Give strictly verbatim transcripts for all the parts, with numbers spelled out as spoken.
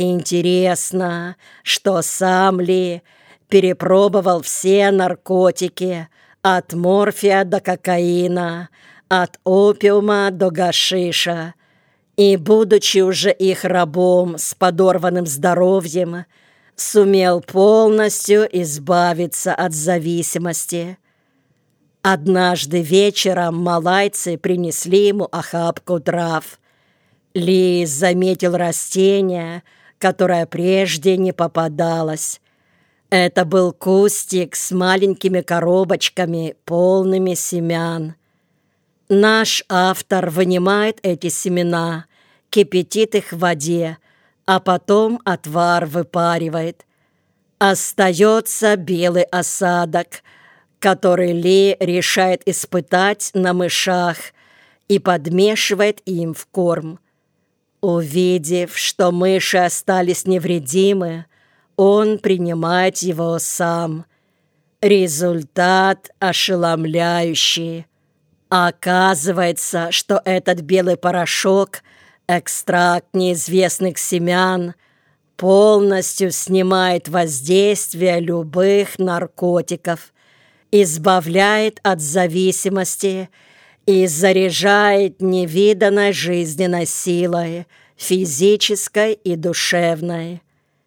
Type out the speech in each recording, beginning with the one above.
Интересно, что сам Ли перепробовал все наркотики, от морфия до кокаина, от опиума до гашиша, и, будучи уже их рабом с подорванным здоровьем, сумел полностью избавиться от зависимости. Однажды вечером малайцы принесли ему охапку трав. Ли заметил растение, которое прежде не попадалось. Это был кустик с маленькими коробочками, полными семян. Наш автор вынимает эти семена, кипятит их в воде, а потом отвар выпаривает. Остается белый осадок, который Ли решает испытать на мышах и подмешивает им в корм. Увидев, что мыши остались невредимы, он принимает его сам. Результат ошеломляющий. Оказывается, что этот белый порошок, экстракт неизвестных семян, полностью снимает воздействие любых наркотиков, избавляет от зависимости и заряжает невиданной жизненной силой, физической и душевной.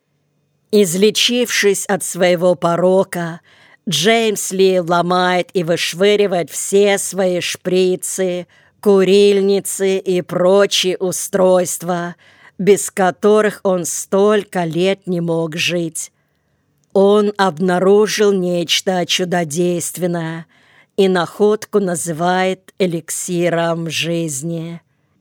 Излечившись от своего порока, Джеймс Ли ломает и вышвыривает все свои шприцы, курильницы и прочие устройства, без которых он столько лет не мог жить. Он обнаружил нечто чудодейственное и находку называет эликсиром жизни.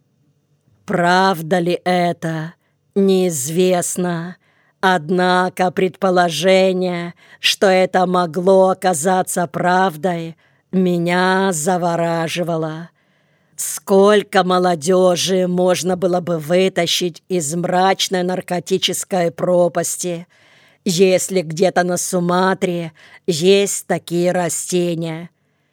Правда ли это? Неизвестно. Однако предположение, что это могло оказаться правдой, меня завораживало. Сколько молодежи можно было бы вытащить из мрачной наркотической пропасти, если где-то на Суматре есть такие растения.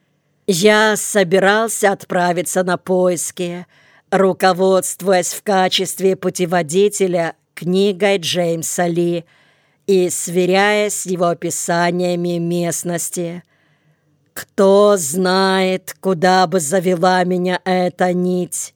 Я собирался отправиться на поиски, руководствуясь в качестве путеводителя книгой Джеймса Ли и сверяясь с его описаниями местности. Кто знает, куда бы завела меня эта нить.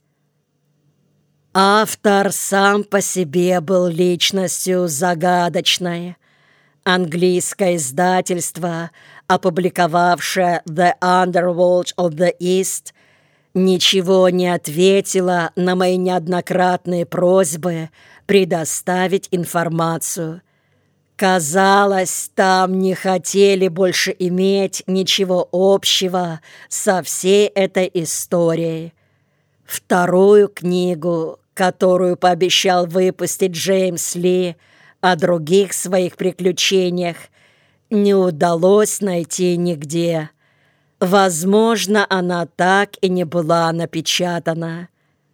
Автор сам по себе был личностью загадочной. Английское издательство, опубликовавшее «The Underworld of the East», ничего не ответило на мои неоднократные просьбы предоставить информацию. Казалось, там не хотели больше иметь ничего общего со всей этой историей. Вторую книгу, которую пообещал выпустить Джеймс Ли о других своих приключениях, не удалось найти нигде. Возможно, она так и не была напечатана.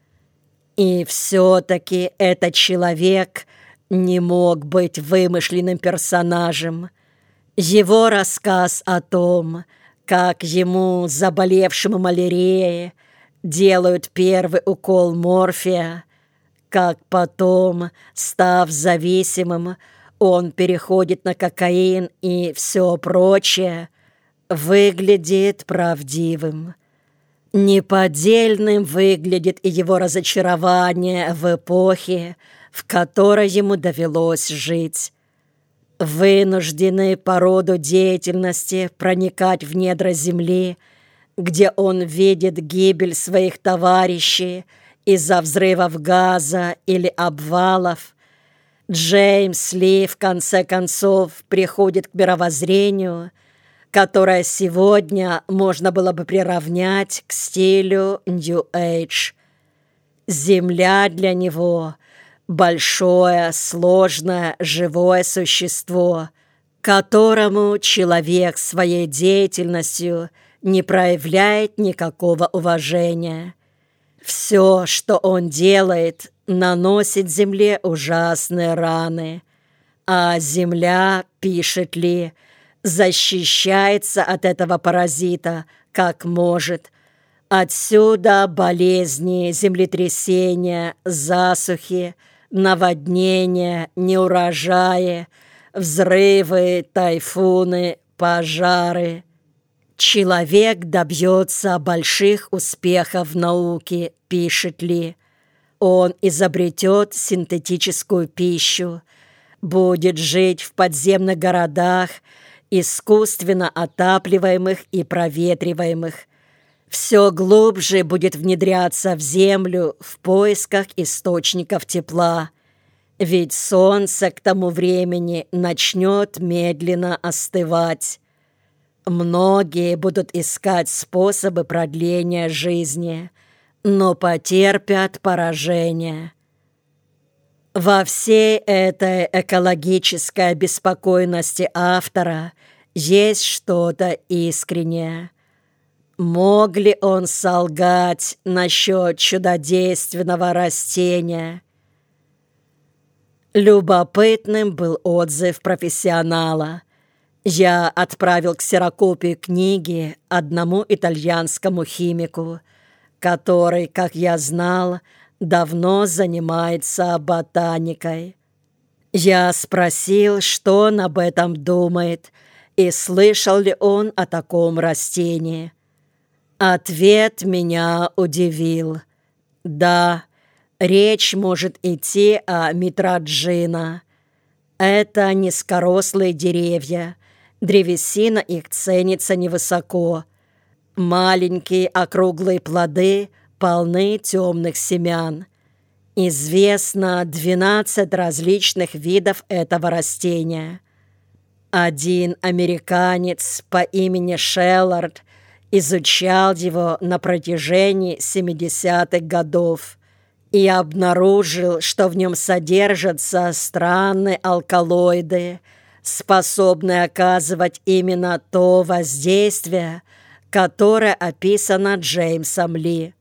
И все-таки этот человек не мог быть вымышленным персонажем. Его рассказ о том, как ему, заболевшему малярией, делают первый укол морфия, как потом, став зависимым, он переходит на кокаин и все прочее, выглядит правдивым. Неподдельным выглядит и его разочарование в эпохе, в которой ему довелось жить. Вынужденный по роду деятельности проникать в недра земли, где он видит гибель своих товарищей из-за взрывов газа или обвалов, Джеймс Ли в конце концов приходит к мировоззрению, которое сегодня можно было бы приравнять к стилю New Age. Земля для него — большое, сложное, живое существо, которому человек своей деятельностью не проявляет никакого уважения. Все, что он делает, наносит земле ужасные раны, а земля, пишет Ли, защищается от этого паразита как может. Отсюда болезни, землетрясения, засухи, наводнения, неурожаи, взрывы, тайфуны, пожары. Человек добьется больших успехов в науке, пишет Ли. Он изобретет синтетическую пищу, будет жить в подземных городах, искусственно отапливаемых и проветриваемых. Все глубже будет внедряться в землю в поисках источников тепла, ведь солнце к тому времени начнет медленно остывать. Многие будут искать способы продления жизни, но потерпят поражение. Во всей этой экологической обеспокоенности автора есть что-то искреннее. Мог ли он солгать насчет чудодейственного растения? Любопытным был отзыв профессионала. Я отправил ксерокопию книги одному итальянскому химику, который, как я знал, давно занимается ботаникой. Я спросил, что он об этом думает, и слышал ли он о таком растении. Ответ меня удивил. Да, речь может идти о митроджина. Это низкорослые деревья, древесина их ценится невысоко. Маленькие округлые плоды полны темных семян. Известно двенадцать различных видов этого растения. Один американец по имени Шеллард изучал его на протяжении семидесятых годов и обнаружил, что в нем содержатся странные алкалоиды, способные оказывать именно то воздействие, которое описано Джеймсом Ли.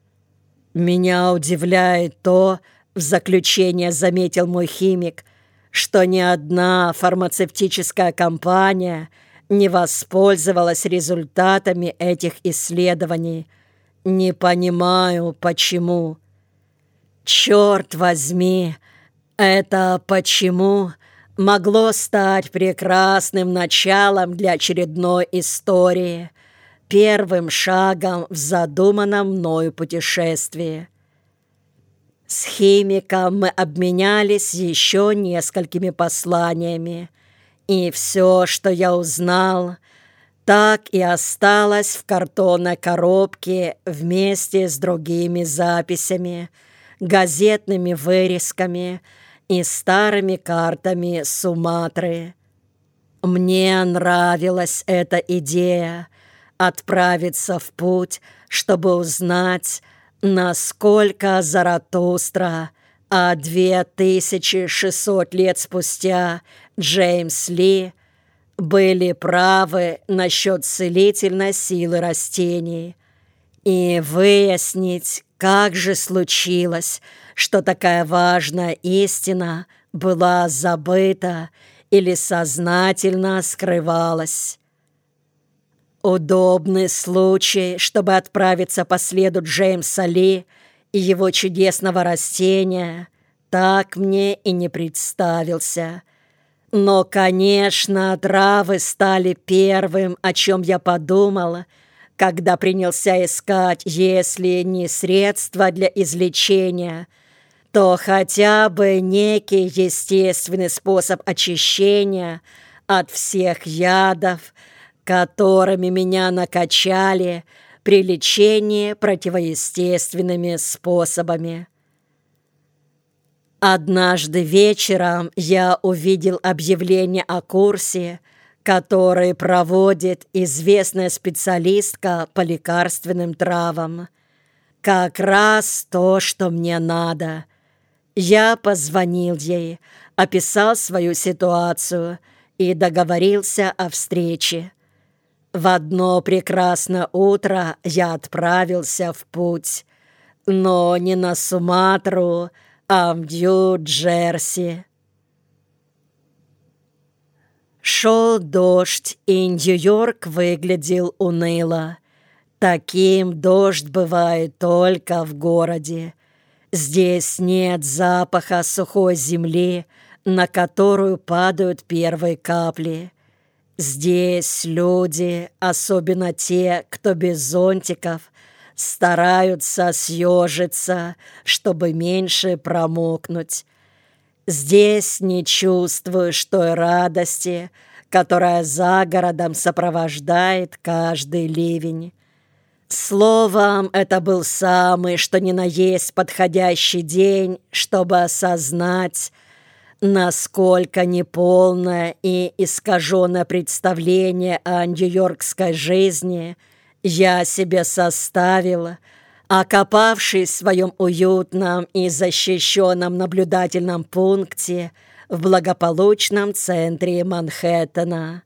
«Меня удивляет то, — в заключение заметил мой химик, — что ни одна фармацевтическая компания не воспользовалась результатами этих исследований. Не понимаю, почему». Черт возьми, это «почему» могло стать прекрасным началом для очередной истории, первым шагом в задуманном мною путешествии. С химиком мы обменялись еще несколькими посланиями, и все, что я узнал, так и осталось в картонной коробке вместе с другими записями, газетными вырезками и старыми картами Суматры. Мне нравилась эта идея отправиться в путь, чтобы узнать, насколько Заратустра, а две тысячи шестьсот лет спустя Джеймс Ли были правы насчет целительной силы растений, и выяснить, как же случилось, что такая важная истина была забыта или сознательно скрывалась. Удобный случай, чтобы отправиться по следу Джеймса Ли и его чудесного растения, так мне и не представился. Но, конечно, травы стали первым, о чем я подумал, когда принялся искать, если не средства для излечения, то хотя бы некий естественный способ очищения от всех ядов, которыми меня накачали при лечении противоестественными способами. Однажды вечером я увидел объявление о курсе, который проводит известная специалистка по лекарственным травам. Как раз то, что мне надо. Я позвонил ей, описал свою ситуацию и договорился о встрече. В одно прекрасное утро я отправился в путь, но не на Суматру, а в Нью-Джерси. Шел дождь, и Нью-Йорк выглядел уныло. Таким дождь бывает только в городе. Здесь нет запаха сухой земли, на которую падают первые капли. Здесь люди, особенно те, кто без зонтиков, стараются съежиться, чтобы меньше промокнуть. Здесь не чувствуешь той радости, которая за городом сопровождает каждый ливень. Словом, это был самый, что ни на есть, подходящий день, чтобы осознать, насколько неполное и искаженное представление о нью-йоркской жизни я себе составила, окопавшись в своем уютном и защищенном наблюдательном пункте в благополучном центре Манхэттена.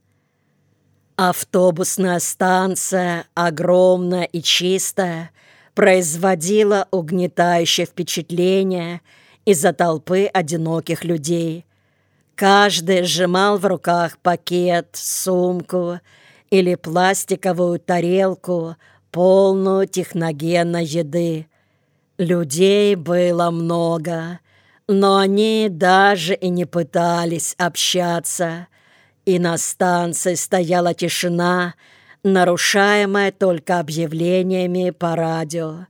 Автобусная станция, огромная и чистая, производила угнетающее впечатление из-за толпы одиноких людей. Каждый сжимал в руках пакет, сумку или пластиковую тарелку, полную техногенной еды. Людей было много, но они даже и не пытались общаться, и на станции стояла тишина, нарушаемая только объявлениями по радио.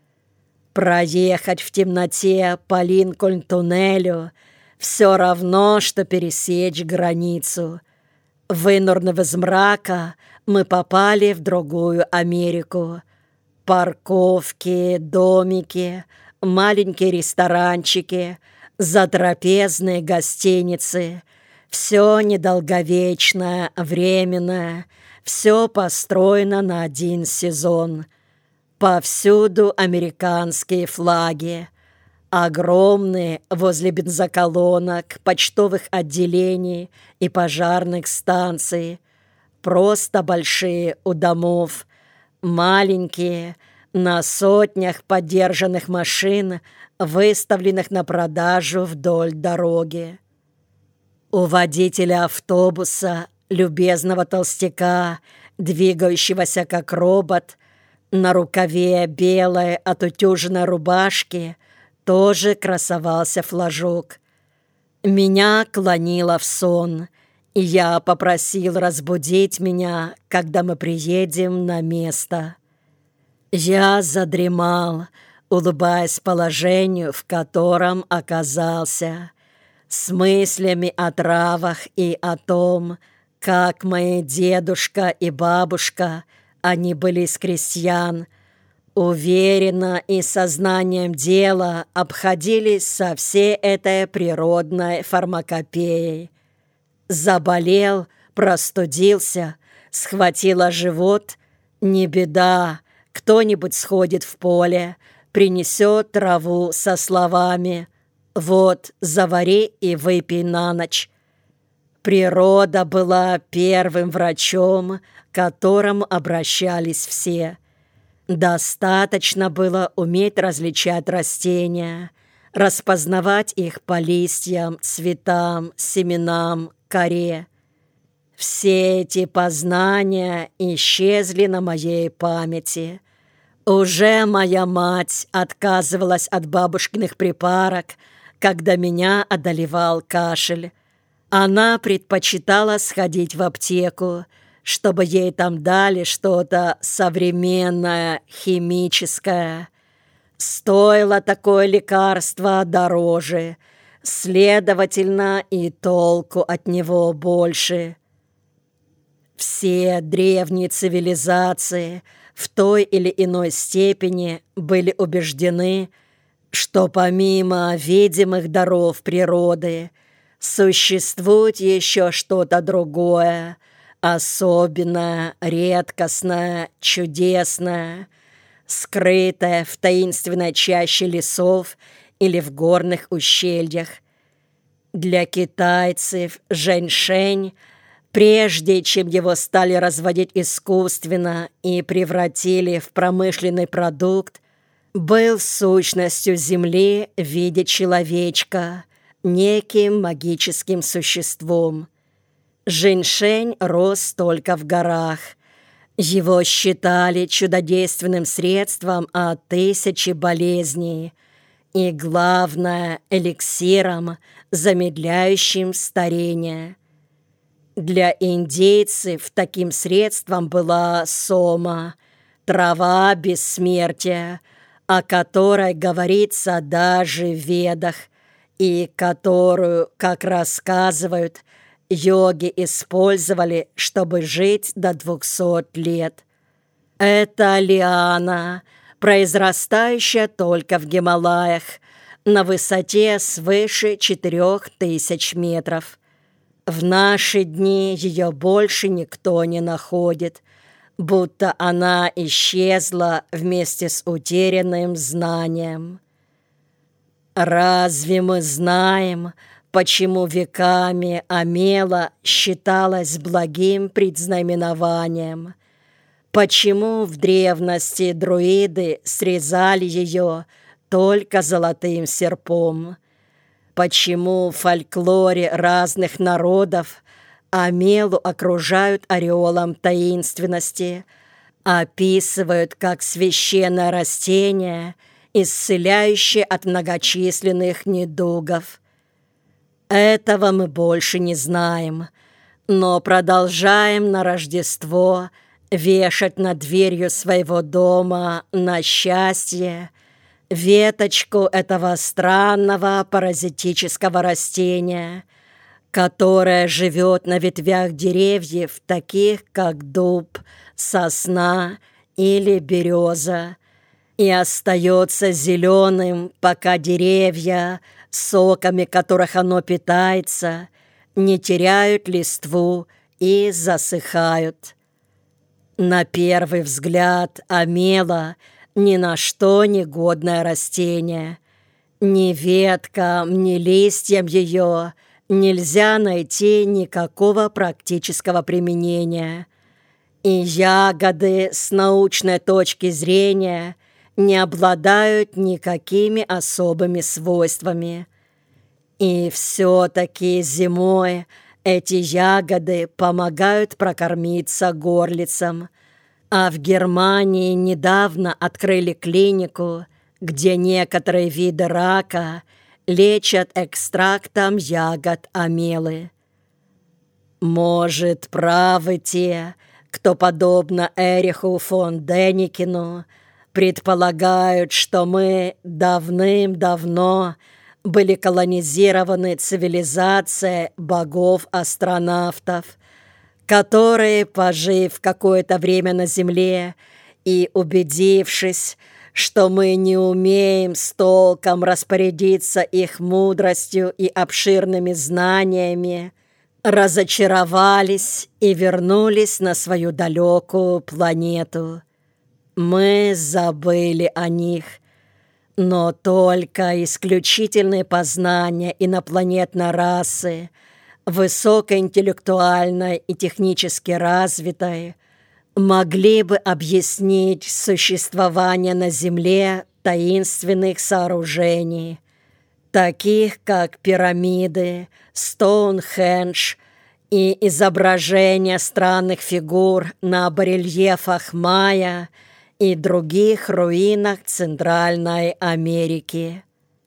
Проехать в темноте по Линкольн-туннелю все равно, что пересечь границу. Вынырнув из мрака, мы попали в другую Америку. Парковки, домики, маленькие ресторанчики, затрапезные гостиницы. Все недолговечное, временное, все построено на один сезон. Повсюду американские флаги. Огромные возле бензоколонок, почтовых отделений и пожарных станций. Просто большие у домов. Маленькие, на сотнях подержанных машин, выставленных на продажу вдоль дороги. У водителя автобуса, любезного толстяка, двигающегося как робот, на рукаве белой отутюженной рубашки тоже красовался флажок. Меня клонило в сон, и я попросил разбудить меня, когда мы приедем на место. Я задремал, улыбаясь положению, в котором оказался, с мыслями о травах и о том, как мои дедушка и бабушка, они были из крестьян, уверенно и сознанием дела обходились со всей этой природной фармакопеей. Заболел, простудился, схватило живот — не беда, кто-нибудь сходит в поле, принесет траву со словами: «Вот, завари и выпей на ночь». Природа была первым врачом, к которому обращались все. Достаточно было уметь различать растения, распознавать их по листьям, цветам, семенам, коре. Все эти познания исчезли на моей памяти. Уже моя мать отказывалась от бабушкиных припарок, когда меня одолевал кашель. Она предпочитала сходить в аптеку, чтобы ей там дали что-то современное, химическое. Стоило такое лекарство дороже, следовательно, и толку от него больше. Все древние цивилизации в той или иной степени были убеждены, что помимо видимых даров природы существует еще что-то другое, особенное, редкостное, чудесное, скрытое в таинственной чаще лесов или в горных ущельях. Для китайцев жэньшень, прежде чем его стали разводить искусственно и превратили в промышленный продукт, был сущностью земли в виде человечка, неким магическим существом. Жэньшень рос только в горах. Его считали чудодейственным средством от тысячи болезней, и, главное, эликсиром, замедляющим старение. Для индейцев таким средством была сома, трава бессмертия, о которой говорится даже в Ведах, и которую, как рассказывают, йоги использовали, чтобы жить до двухсот лет. Это лиана, произрастающая только в Гималаях, на высоте свыше четырех тысяч метров. В наши дни ее больше никто не находит, будто она исчезла вместе с утерянным знанием. Разве мы знаем, почему веками омела считалась благим предзнаменованием? Почему в древности друиды срезали ее только золотым серпом? Почему в фольклоре разных народов омелу окружают ореолом таинственности, описывают как священное растение, исцеляющее от многочисленных недугов? Этого мы больше не знаем, но продолжаем на Рождество вешать над дверью своего дома на счастье веточку этого странного паразитического растения, которое живет на ветвях деревьев, таких как дуб, сосна или береза, и остается зеленым, пока деревья, соками которых оно питается, не теряют листву и засыхают. На первый взгляд омела ни на что не годное растение. Ни веткам, ни листьям ее нельзя найти никакого практического применения. И ягоды с научной точки зрения не обладают никакими особыми свойствами. И все-таки зимой эти ягоды помогают прокормиться горлицам. А в Германии недавно открыли клинику, где некоторые виды рака лечат экстрактом ягод омелы. Может, правы те, кто, подобно Эриху фон Деникину, предполагают, что мы давным-давно были колонизированы цивилизацией богов-астронавтов, которые, пожив какое-то время на Земле и убедившись, что мы не умеем с толком распорядиться их мудростью и обширными знаниями, разочаровались и вернулись на свою далекую планету. Мы забыли о них, но только исключительные познания инопланетной расы, высокоинтеллектуальной и технически развитой, могли бы объяснить существование на Земле таинственных сооружений, таких как пирамиды, Стоунхендж и изображения странных фигур на барельефах майя и других руинах Центральной Америки.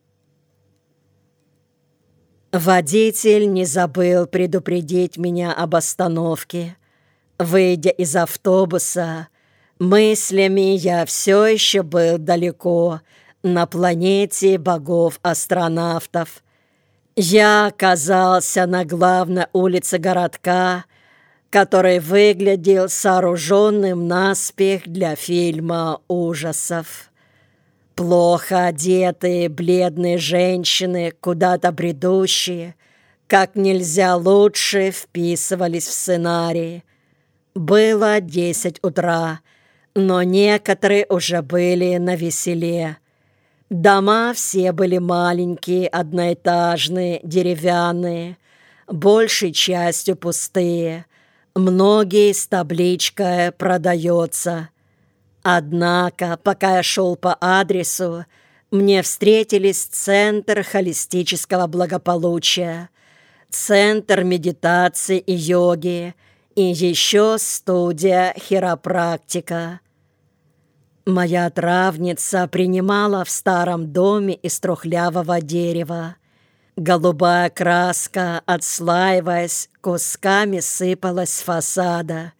Водитель не забыл предупредить меня об остановке. Выйдя из автобуса, мыслями я все еще был далеко, на планете богов-астронавтов. Я оказался на главной улице городка, который выглядел сооруженным наспех для фильма ужасов. Плохо одетые бледные женщины, куда-то бредущие, как нельзя лучше вписывались в сценарий. Было десять утра, но некоторые уже были навеселе. Дома все были маленькие, одноэтажные, деревянные, большей частью пустые. Многие с табличкой «Продается». Однако, пока я шел по адресу, мне встретились Центр холистического благополучия, Центр медитации и йоги и еще студия хиропрактика. Моя травница принимала в старом доме из трухлявого дерева. Голубая краска, отслаиваясь, кусками сыпалась с фасада.